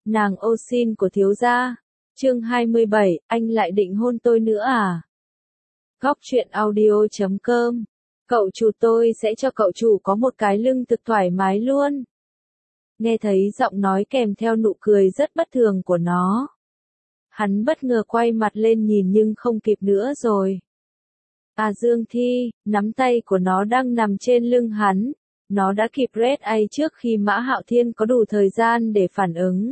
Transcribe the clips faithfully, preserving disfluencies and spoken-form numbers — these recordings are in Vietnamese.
Nàng ô xin của thiếu gia. Chương hai mươi bảy, anh lại định hôn tôi nữa à? Góc truyện audio chấm com. Cậu chủ tôi sẽ cho cậu chủ có một cái lưng thực thoải mái luôn. Nghe thấy giọng nói kèm theo nụ cười rất bất thường của nó. Hắn bất ngờ quay mặt lên nhìn nhưng không kịp nữa rồi. À Dương Thi, nắm tay của nó đang nằm trên lưng hắn. Nó đã kịp red ai trước khi Mã Hạo Thiên có đủ thời gian để phản ứng.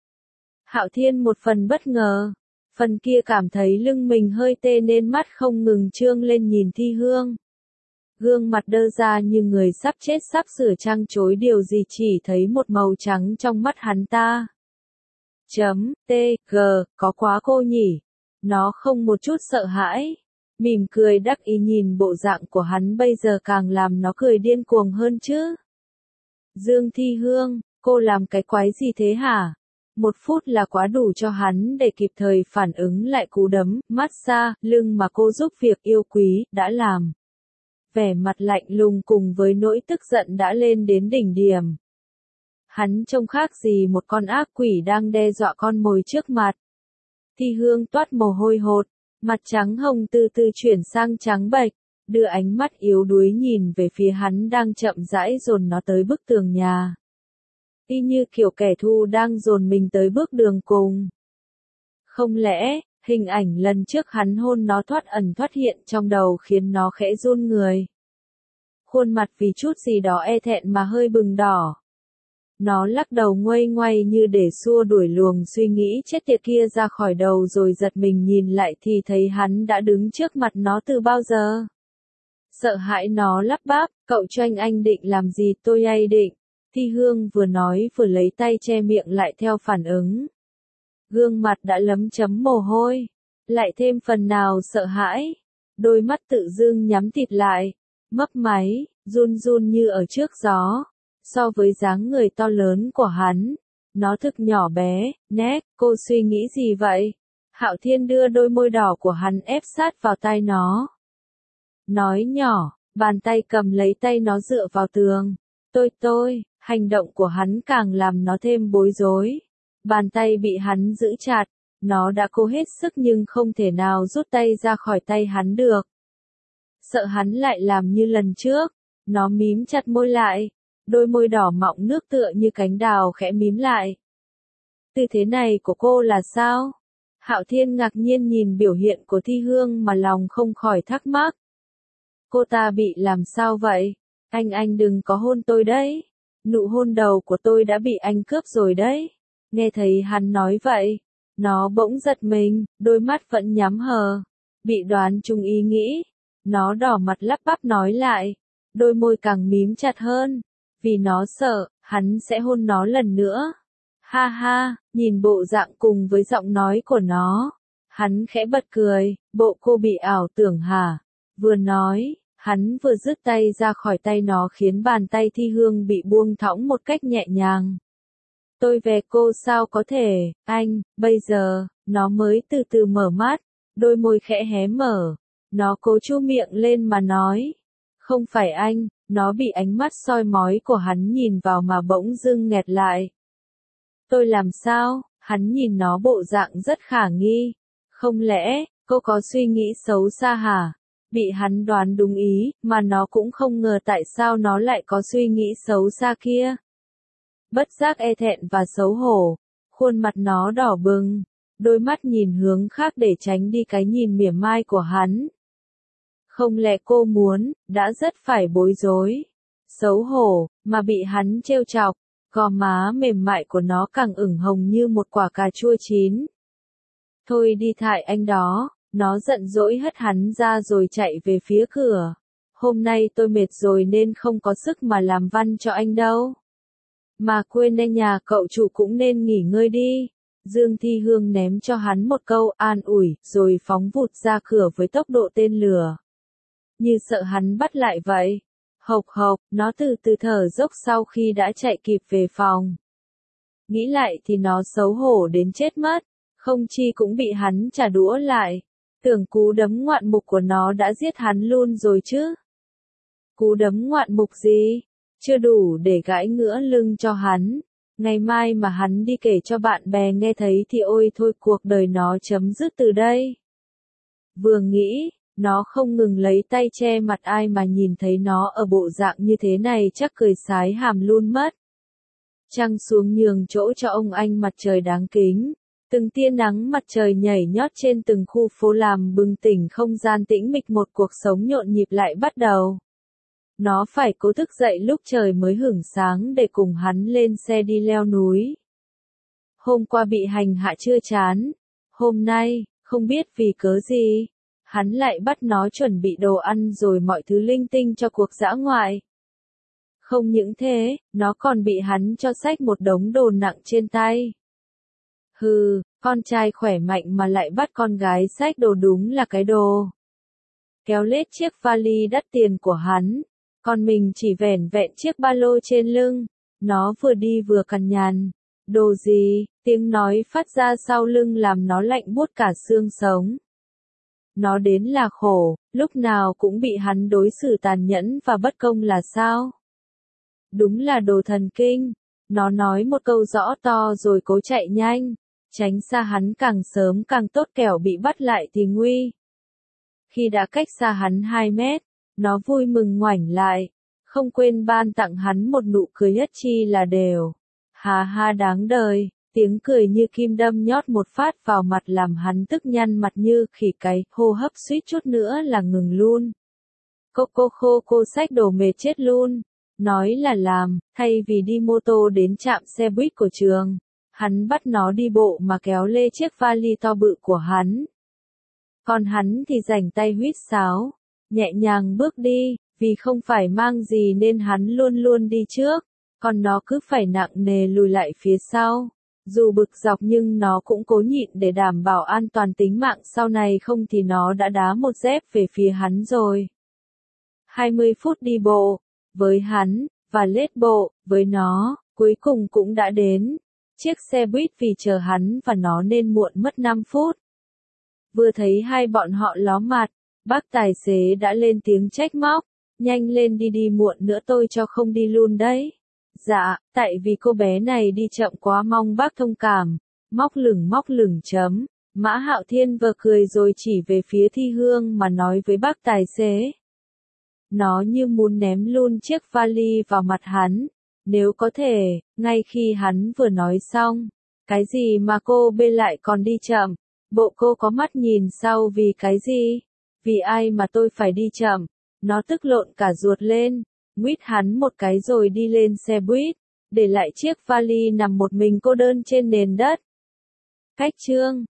Hạo Thiên một phần bất ngờ, phần kia cảm thấy lưng mình hơi tê nên mắt không ngừng trương lên nhìn Thi Hương. Gương mặt đơ ra như người sắp chết sắp sửa trăng chối điều gì chỉ thấy một màu trắng trong mắt hắn ta. Chấm, T, G, có quá cô nhỉ. Nó không một chút sợ hãi. Mỉm cười đắc ý nhìn bộ dạng của hắn bây giờ càng làm nó cười điên cuồng hơn chứ. Dương Thi Hương, cô làm cái quái gì thế hả? Một phút là quá đủ cho hắn để kịp thời phản ứng lại cú đấm, massage, lưng mà cô giúp việc yêu quý, đã làm. Vẻ mặt lạnh lùng cùng với nỗi tức giận đã lên đến đỉnh điểm. Hắn trông khác gì một con ác quỷ đang đe dọa con mồi trước mặt. Thi Hương toát mồ hôi hột, mặt trắng hồng từ từ chuyển sang trắng bệch, đưa ánh mắt yếu đuối nhìn về phía hắn đang chậm rãi dồn nó tới bức tường nhà. Y như kiểu kẻ thù đang dồn mình tới bước đường cùng. Không lẽ, hình ảnh lần trước hắn hôn nó thoát ẩn thoát hiện trong đầu khiến nó khẽ run người. Khuôn mặt vì chút gì đó e thẹn mà hơi bừng đỏ. Nó lắc đầu nguây ngoay như để xua đuổi luồng suy nghĩ chết tiệt kia ra khỏi đầu rồi giật mình nhìn lại thì thấy hắn đã đứng trước mặt nó từ bao giờ. Sợ hãi nó lắp bắp, cậu cho anh anh định làm gì tôi ai định. Thi Hương vừa nói vừa lấy tay che miệng lại theo phản ứng. Gương mặt đã lấm chấm mồ hôi, lại thêm phần nào sợ hãi. Đôi mắt tự dưng nhắm tịt lại, mấp máy, run run như ở trước gió. So với dáng người to lớn của hắn, nó thực nhỏ bé, nét, cô suy nghĩ gì vậy? Hạo Thiên đưa đôi môi đỏ của hắn ép sát vào tai nó. Nói nhỏ, bàn tay cầm lấy tay nó dựa vào tường. Tôi tôi, hành động của hắn càng làm nó thêm bối rối. Bàn tay bị hắn giữ chặt, nó đã cố hết sức nhưng không thể nào rút tay ra khỏi tay hắn được. Sợ hắn lại làm như lần trước, nó mím chặt môi lại. Đôi môi đỏ mọng nước tựa như cánh đào khẽ mím lại. Tư thế này của cô là sao? Hạo Thiên ngạc nhiên nhìn biểu hiện của Thi Hương mà lòng không khỏi thắc mắc. Cô ta bị làm sao vậy? Anh anh đừng có hôn tôi đấy. Nụ hôn đầu của tôi đã bị anh cướp rồi đấy. Nghe thấy hắn nói vậy, nó bỗng giật mình, đôi mắt vẫn nhắm hờ. Bị đoán trúng ý nghĩ. Nó đỏ mặt lắp bắp nói lại. Đôi môi càng mím chặt hơn. Vì nó sợ, hắn sẽ hôn nó lần nữa. Ha ha, nhìn bộ dạng cùng với giọng nói của nó. Hắn khẽ bật cười, bộ cô bị ảo tưởng hả? Vừa nói, hắn vừa dứt tay ra khỏi tay nó khiến bàn tay Thi Hương bị buông thõng một cách nhẹ nhàng. Tôi về cô sao có thể, anh, bây giờ, nó mới từ từ mở mắt, đôi môi khẽ hé mở. Nó cố chu miệng lên mà nói. Không phải anh. Nó bị ánh mắt soi mói của hắn nhìn vào mà bỗng dưng nghẹt lại. Tôi làm sao? Hắn nhìn nó bộ dạng rất khả nghi. Không lẽ, cô có suy nghĩ xấu xa hả? Bị hắn đoán đúng ý, mà nó cũng không ngờ tại sao nó lại có suy nghĩ xấu xa kia. Bất giác e thẹn và xấu hổ, khuôn mặt nó đỏ bừng, đôi mắt nhìn hướng khác để tránh đi cái nhìn mỉa mai của hắn. Không lẽ cô muốn, đã rất phải bối rối, xấu hổ, mà bị hắn trêu chọc, gò má mềm mại của nó càng ửng hồng như một quả cà chua chín. Thôi đi thại anh đó, nó giận dỗi hất hắn ra rồi chạy về phía cửa. Hôm nay tôi mệt rồi nên không có sức mà làm văn cho anh đâu. Mà quên đây nhà cậu chủ cũng nên nghỉ ngơi đi. Dương Thi Hương ném cho hắn một câu an ủi, rồi phóng vụt ra cửa với tốc độ tên lửa. Như sợ hắn bắt lại vậy. Hộc hộc, nó từ từ thở dốc sau khi đã chạy kịp về phòng. Nghĩ lại thì nó xấu hổ đến chết mất, không chi cũng bị hắn trả đũa lại. Tưởng cú đấm ngoạn mục của nó đã giết hắn luôn rồi chứ. Cú đấm ngoạn mục gì? Chưa đủ để gãi ngửa lưng cho hắn. Ngày mai mà hắn đi kể cho bạn bè nghe thấy thì ôi thôi cuộc đời nó chấm dứt từ đây. Vừa nghĩ, nó không ngừng lấy tay che mặt ai mà nhìn thấy nó ở bộ dạng như thế này chắc cười sái hàm luôn mất. Trăng xuống nhường chỗ cho ông anh mặt trời đáng kính. Từng tia nắng mặt trời nhảy nhót trên từng khu phố làm bừng tỉnh không gian tĩnh mịch, một cuộc sống nhộn nhịp lại bắt đầu. Nó phải cố thức dậy lúc trời mới hửng sáng để cùng hắn lên xe đi leo núi. Hôm qua bị hành hạ chưa chán. Hôm nay, không biết vì cớ gì, hắn lại bắt nó chuẩn bị đồ ăn rồi mọi thứ linh tinh cho cuộc dã ngoại. Không những thế, nó còn bị hắn cho xách một đống đồ nặng trên tay. Hừ, con trai khỏe mạnh mà lại bắt con gái xách đồ đúng là cái đồ. Kéo lết chiếc vali đắt tiền của hắn, còn mình chỉ vẻn vẹn chiếc ba lô trên lưng. Nó vừa đi vừa cằn nhằn. Đồ gì? Tiếng nói phát ra sau lưng làm nó lạnh buốt cả xương sống. Nó đến là khổ, lúc nào cũng bị hắn đối xử tàn nhẫn và bất công là sao? Đúng là đồ thần kinh. Nó nói một câu rõ to rồi cố chạy nhanh, tránh xa hắn càng sớm càng tốt kẻo bị bắt lại thì nguy. Khi đã cách xa hắn hai mét, nó vui mừng ngoảnh lại, không quên ban tặng hắn một nụ cười nhất chi là đều. Hà ha đáng đời, tiếng cười như kim đâm nhót một phát vào mặt làm hắn tức nhăn mặt như khỉ cái, hô hấp suýt chút nữa là ngừng luôn. Cô cô khô cô xách đồ mệt chết luôn. Nói là làm, thay vì đi mô tô đến trạm xe buýt của trường, hắn bắt nó đi bộ mà kéo lê chiếc vali to bự của hắn. Còn hắn thì rảnh tay huýt sáo, nhẹ nhàng bước đi, vì không phải mang gì nên hắn luôn luôn đi trước, còn nó cứ phải nặng nề lùi lại phía sau. Dù bực dọc nhưng nó cũng cố nhịn để đảm bảo an toàn tính mạng sau này, không thì nó đã đá một dép về phía hắn rồi. hai mươi phút đi bộ, với hắn, và lết bộ, với nó, cuối cùng cũng đã đến. Chiếc xe buýt vì chờ hắn và nó nên muộn mất năm phút. Vừa thấy hai bọn họ ló mặt, bác tài xế đã lên tiếng trách móc. Nhanh lên đi, đi muộn nữa tôi cho không đi luôn đấy. Dạ, tại vì cô bé này đi chậm quá, mong bác thông cảm. Móc lửng móc lửng chấm. Mã Hạo Thiên vừa cười rồi chỉ về phía Thi Hương mà nói với bác tài xế. Nó như muốn ném luôn chiếc vali vào mặt hắn. Nếu có thể, ngay khi hắn vừa nói xong. Cái gì mà cô bê lại còn đi chậm? Bộ cô có mắt nhìn sau vì cái gì? Vì ai mà tôi phải đi chậm? Nó tức lộn cả ruột lên, nguýt hắn một cái rồi đi lên xe buýt, để lại chiếc vali nằm một mình cô đơn trên nền đất. Cách chương